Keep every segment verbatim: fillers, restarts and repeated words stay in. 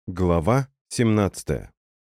Глава семнадцатая.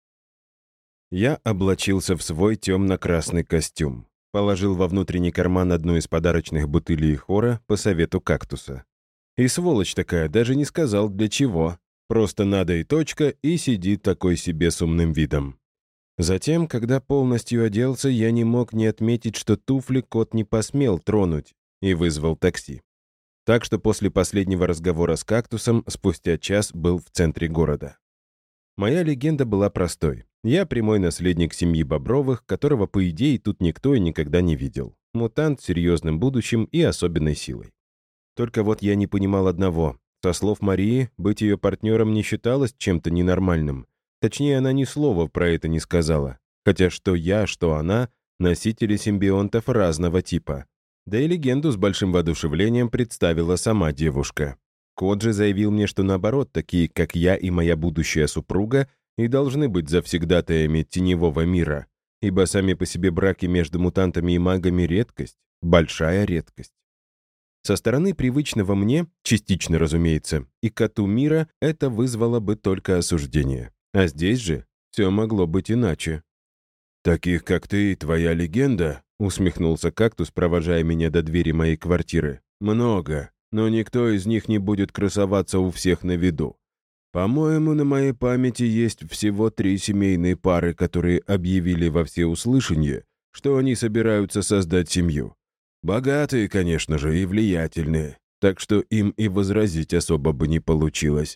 Я облачился в свой темно-красный костюм. Положил во внутренний карман одну из подарочных бутылей хора по совету кактуса. И сволочь такая, даже не сказал для чего. Просто надо и точка, и сидит такой себе с умным видом. Затем, когда полностью оделся, я не мог не отметить, что туфли кот не посмел тронуть, и вызвал такси. Так что после последнего разговора с кактусом спустя час был в центре города. Моя легенда была простой. Я прямой наследник семьи Бобровых, которого, по идее, тут никто и никогда не видел. Мутант с серьезным будущим и особенной силой. Только вот я не понимал одного. Со слов Марии, быть ее партнером не считалось чем-то ненормальным. Точнее, она ни слова про это не сказала. Хотя что я, что она — носители симбионтов разного типа. Да и легенду с большим воодушевлением представила сама девушка. Кот же заявил мне, что наоборот, такие, как я и моя будущая супруга, и должны быть завсегдатаями теневого мира, ибо сами по себе браки между мутантами и магами — редкость, большая редкость. Со стороны привычного мне, частично, разумеется, и коту мира это вызвало бы только осуждение. А здесь же все могло быть иначе. «Таких, как ты и твоя легенда», — усмехнулся кактус, провожая меня до двери моей квартиры, — «много. Но никто из них не будет красоваться у всех на виду. По-моему, на моей памяти есть всего три семейные пары, которые объявили во всеуслышание, что они собираются создать семью. Богатые, конечно же, и влиятельные, так что им и возразить особо бы не получилось».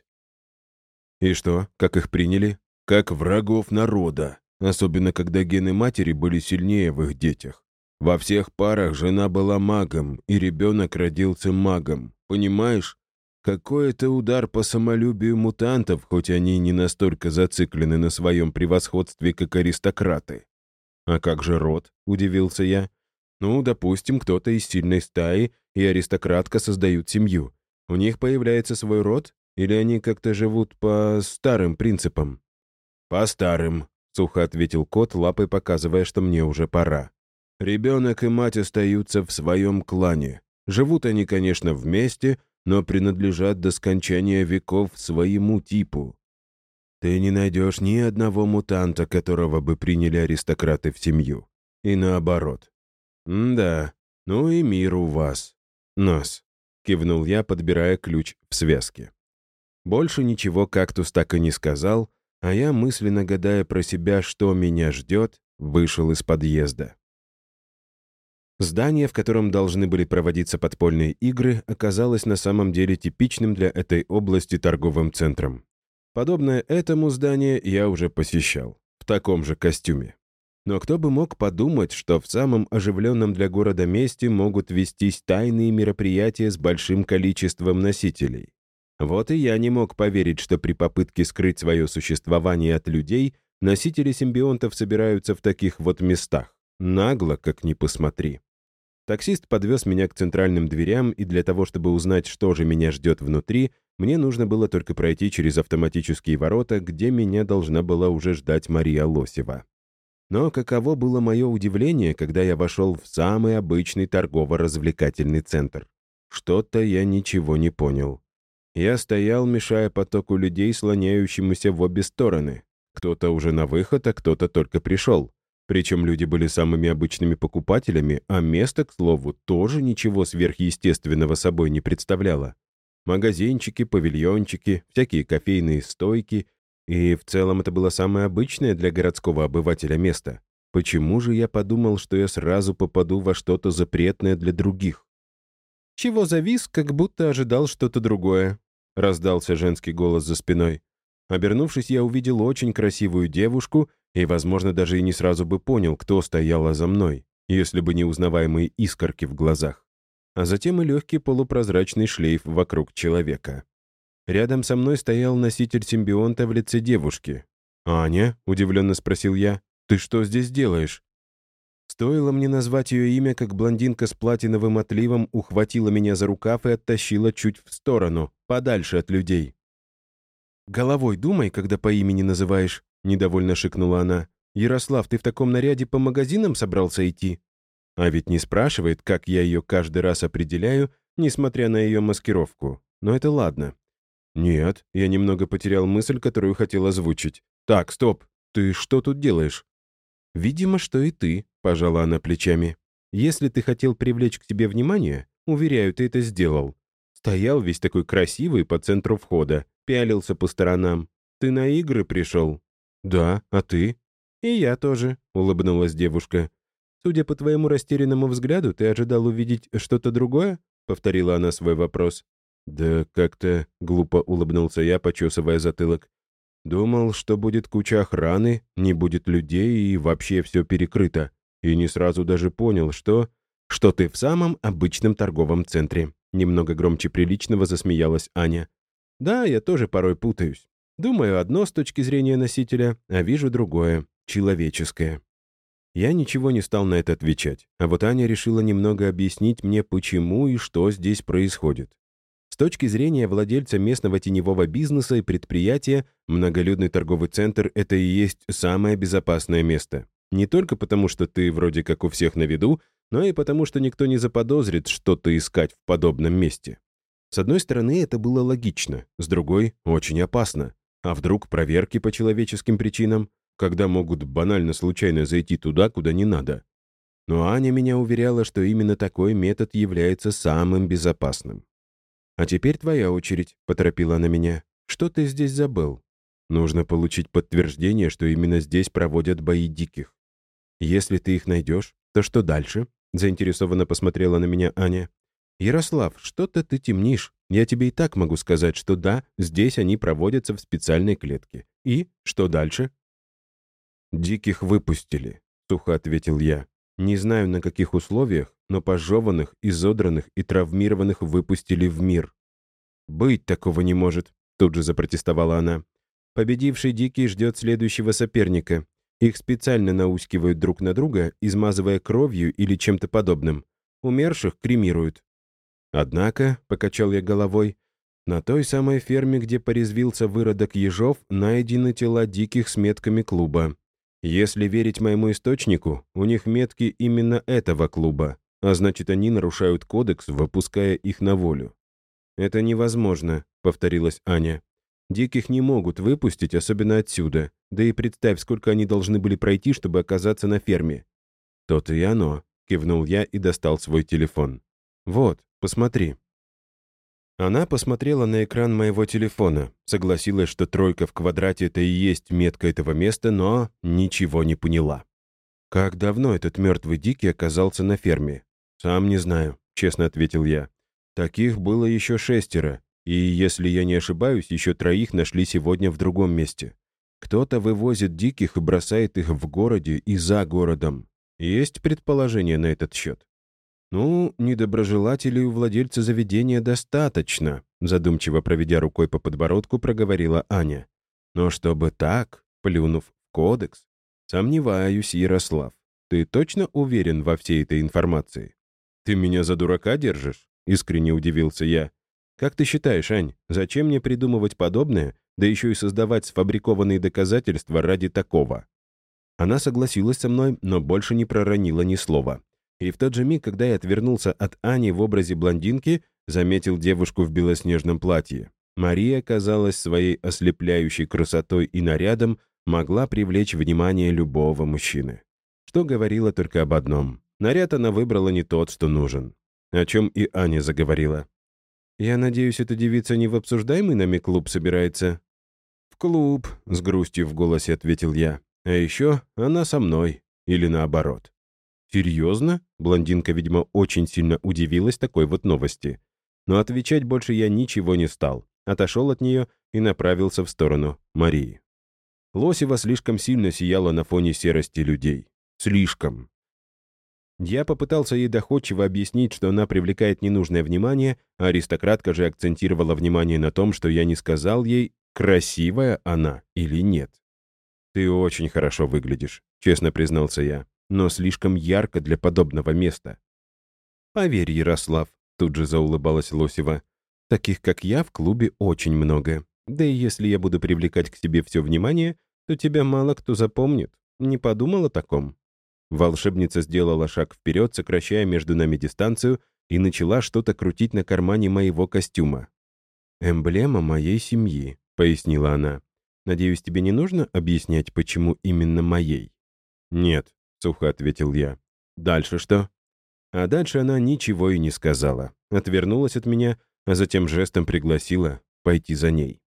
«И что, как их приняли?» «Как врагов народа, особенно когда гены матери были сильнее в их детях. Во всех парах жена была магом, и ребенок родился магом. Понимаешь? Какой это удар по самолюбию мутантов, хоть они и не настолько зациклены на своем превосходстве, как аристократы». «А как же род?» — удивился я. «Ну, допустим, кто-то из сильной стаи и аристократка создают семью. У них появляется свой род? Или они как-то живут по старым принципам?» «По старым», — сухо ответил кот, лапой показывая, что мне уже пора. «Ребенок и мать остаются в своем клане. Живут они, конечно, вместе, но принадлежат до скончания веков своему типу. Ты не найдешь ни одного мутанта, которого бы приняли аристократы в семью. И наоборот. М-да, ну и мир у вас. Нас», — кивнул я, подбирая ключ в связке. Больше ничего кактус так и не сказал, а я, мысленно гадая про себя, что меня ждет, вышел из подъезда. Здание, в котором должны были проводиться подпольные игры, оказалось на самом деле типичным для этой области торговым центром. Подобное этому здание я уже посещал, в таком же костюме. Но кто бы мог подумать, что в самом оживленном для города месте могут вестись тайные мероприятия с большим количеством носителей. Вот и я не мог поверить, что при попытке скрыть свое существование от людей носители симбионтов собираются в таких вот местах. Нагло, как ни посмотри. Таксист подвез меня к центральным дверям, и для того, чтобы узнать, что же меня ждет внутри, мне нужно было только пройти через автоматические ворота, где меня должна была уже ждать Мария Лосева. Но каково было мое удивление, когда я вошел в самый обычный торгово-развлекательный центр. Что-то я ничего не понял. Я стоял, мешая потоку людей, слоняющемуся в обе стороны. Кто-то уже на выход, а кто-то только пришел. Причем люди были самыми обычными покупателями, а место, к слову, тоже ничего сверхъестественного собой не представляло. Магазинчики, павильончики, всякие кофейные стойки. И в целом это было самое обычное для городского обывателя место. Почему же я подумал, что я сразу попаду во что-то запретное для других? «Чего завис, как будто ожидал что-то другое?» — раздался женский голос за спиной. Обернувшись, я увидел очень красивую девушку и, возможно, даже и не сразу бы понял, кто стояла за мной, если бы не узнаваемые искорки в глазах. А затем и легкий полупрозрачный шлейф вокруг человека. Рядом со мной стоял носитель симбионта в лице девушки. «Аня?» — удивленно спросил я. «Ты что здесь делаешь?» Стоило мне назвать ее имя, как блондинка с платиновым отливом ухватила меня за рукав и оттащила чуть в сторону, подальше от людей. «Головой думай, когда по имени называешь», — недовольно шикнула она. «Ярослав, ты в таком наряде по магазинам собрался идти?» А ведь не спрашивает, как я ее каждый раз определяю, несмотря на ее маскировку. Но это ладно. «Нет, я немного потерял мысль, которую хотел озвучить. Так, стоп, ты что тут делаешь?» «Видимо, что и ты», — пожала она плечами. «Если ты хотел привлечь к себе внимание, уверяю, ты это сделал. Стоял весь такой красивый по центру входа, пялился по сторонам. Ты на игры пришел?» «Да, а ты?» «И я тоже», — улыбнулась девушка. «Судя по твоему растерянному взгляду, ты ожидал увидеть что-то другое?» — повторила она свой вопрос. «Да как-то...» — глупо улыбнулся я, почесывая затылок. «Думал, что будет куча охраны, не будет людей и вообще все перекрыто. И не сразу даже понял, что...» «Что ты в самом обычном торговом центре», — немного громче приличного засмеялась Аня. «Да, я тоже порой путаюсь. Думаю одно с точки зрения носителя, а вижу другое, человеческое». Я ничего не стал на это отвечать, а вот Аня решила немного объяснить мне, почему и что здесь происходит. С точки зрения владельца местного теневого бизнеса и предприятия, многолюдный торговый центр — это и есть самое безопасное место. Не только потому, что ты вроде как у всех на виду, но и потому, что никто не заподозрит что-то искать в подобном месте. С одной стороны, это было логично, с другой — очень опасно. А вдруг проверки по человеческим причинам, когда могут банально случайно зайти туда, куда не надо? Но Аня меня уверяла, что именно такой метод является самым безопасным. «А теперь твоя очередь», — поторопила она меня. «Что ты здесь забыл?» «Нужно получить подтверждение, что именно здесь проводят бои диких. Если ты их найдешь, то что дальше?» — заинтересованно посмотрела на меня Аня. «Ярослав, что-то ты темнишь. Я тебе и так могу сказать, что да, здесь они проводятся в специальной клетке. И что дальше?» «Диких выпустили», — сухо ответил я. «Не знаю, на каких условиях, но пожеванных, изодранных и травмированных выпустили в мир». «Быть такого не может», — тут же запротестовала она. «Победивший Дикий ждет следующего соперника. Их специально наускивают друг на друга, измазывая кровью или чем-то подобным. Умерших кремируют». «Однако», — покачал я головой, — «на той самой ферме, где порезвился выродок ежов, найдены тела диких с метками клуба. Если верить моему источнику, у них метки именно этого клуба, а значит, они нарушают кодекс, выпуская их на волю». «Это невозможно», — повторилась Аня. «Диких не могут выпустить, особенно отсюда. Да и представь, сколько они должны были пройти, чтобы оказаться на ферме». «То-то и оно», — кивнул я и достал свой телефон. «Вот, посмотри». Она посмотрела на экран моего телефона, согласилась, что тройка в квадрате — это и есть метка этого места, но ничего не поняла. «Как давно этот мертвый Дикий оказался на ферме?» «Сам не знаю», — честно ответил я. «Таких было еще шестеро, и, если я не ошибаюсь, еще троих нашли сегодня в другом месте. Кто-то вывозит диких и бросает их в городе и за городом. Есть предположение на этот счет?» «Ну, недоброжелателей у владельца заведения достаточно», задумчиво проведя рукой по подбородку, проговорила Аня. «Но чтобы так, плюнув в кодекс, сомневаюсь, Ярослав. Ты точно уверен во всей этой информации?» «Ты меня за дурака держишь?» — искренне удивился я. «Как ты считаешь, Ань, зачем мне придумывать подобное, да еще и создавать сфабрикованные доказательства ради такого?» Она согласилась со мной, но больше не проронила ни слова. И в тот же миг, когда я отвернулся от Ани в образе блондинки, заметил девушку в белоснежном платье. Мария, казалось, своей ослепляющей красотой и нарядом могла привлечь внимание любого мужчины. Что говорило только об одном. Наряд она выбрала не тот, что нужен. О чем и Аня заговорила. «Я надеюсь, эта девица не в обсуждаемый нами клуб собирается?» «В клуб», — с грустью в голосе ответил я. «А еще она со мной. Или наоборот». «Серьезно?» Блондинка, видимо, очень сильно удивилась такой вот новости. Но отвечать больше я ничего не стал. Отошел от нее и направился в сторону Марии. Лосева слишком сильно сияла на фоне серости людей. Слишком. Я попытался ей доходчиво объяснить, что она привлекает ненужное внимание, а аристократка же акцентировала внимание на том, что я не сказал ей, красивая она или нет. «Ты очень хорошо выглядишь», — честно признался я, «но слишком ярко для подобного места». «Поверь, Ярослав», — тут же заулыбалась Лосева, «таких, как я, в клубе очень много. Да и если я буду привлекать к себе все внимание, то тебя мало кто запомнит. Не подумал о таком?» Волшебница сделала шаг вперед, сокращая между нами дистанцию, и начала что-то крутить на кармане моего костюма. «Эмблема моей семьи», — пояснила она. «Надеюсь, тебе не нужно объяснять, почему именно моей?» «Нет», — сухо ответил я. «Дальше что?» А дальше она ничего и не сказала. Отвернулась от меня, а затем жестом пригласила пойти за ней.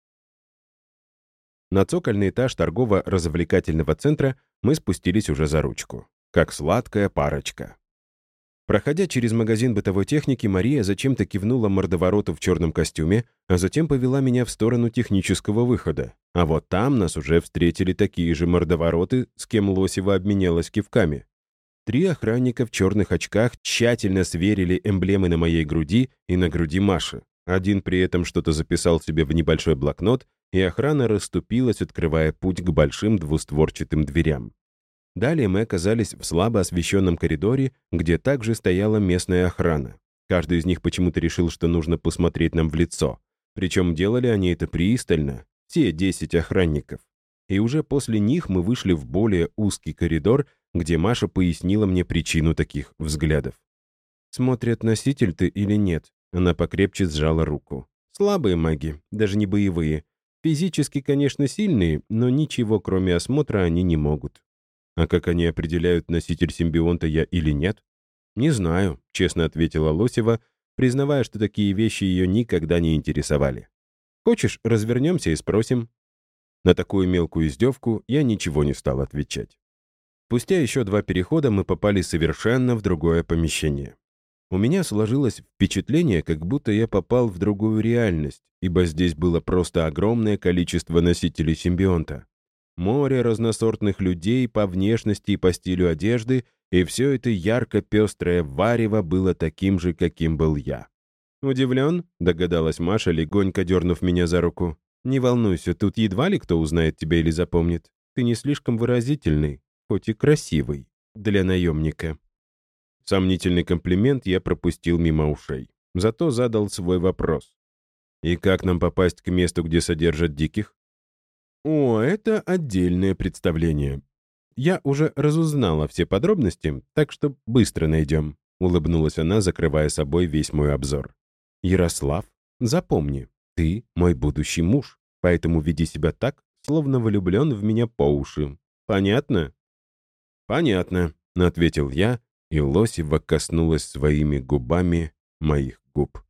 На цокольный этаж торгово-развлекательного центра мы спустились уже за ручку. Как сладкая парочка. Проходя через магазин бытовой техники, Мария зачем-то кивнула мордовороту в черном костюме, а затем повела меня в сторону технического выхода. А вот там нас уже встретили такие же мордовороты, с кем Лосева обменялась кивками. Три охранника в черных очках тщательно сверили эмблемы на моей груди и на груди Маши. Один при этом что-то записал себе в небольшой блокнот, и охрана расступилась, открывая путь к большим двустворчатым дверям. Далее мы оказались в слабо освещенном коридоре, где также стояла местная охрана. Каждый из них почему-то решил, что нужно посмотреть нам в лицо. Причем делали они это пристально, все десять охранников. И уже после них мы вышли в более узкий коридор, где Маша пояснила мне причину таких взглядов. «Смотрят, носитель ты или нет?» Она покрепче сжала руку. «Слабые маги, даже не боевые. Физически, конечно, сильные, но ничего, кроме осмотра, они не могут». «А как они определяют, носитель симбионта я или нет?» «Не знаю», — честно ответила Лосева, признавая, что такие вещи ее никогда не интересовали. «Хочешь, развернемся и спросим?» На такую мелкую издевку я ничего не стал отвечать. Спустя еще два перехода мы попали совершенно в другое помещение. У меня сложилось впечатление, как будто я попал в другую реальность, ибо здесь было просто огромное количество носителей симбионта. Море разносортных людей по внешности и по стилю одежды, и все это ярко-пестрое варево было таким же, каким был я. «Удивлен?» — догадалась Маша, легонько дернув меня за руку. «Не волнуйся, тут едва ли кто узнает тебя или запомнит. Ты не слишком выразительный, хоть и красивый, для наемника». Сомнительный комплимент я пропустил мимо ушей. Зато задал свой вопрос. «И как нам попасть к месту, где содержат диких?» «О, это отдельное представление. Я уже разузнала все подробности, так что быстро найдем», — улыбнулась она, закрывая собой весь мой обзор. «Ярослав, запомни, ты мой будущий муж, поэтому веди себя так, словно влюблен в меня по уши. Понятно?» «Понятно», — ответил я, и Лосева коснулась своими губами моих губ.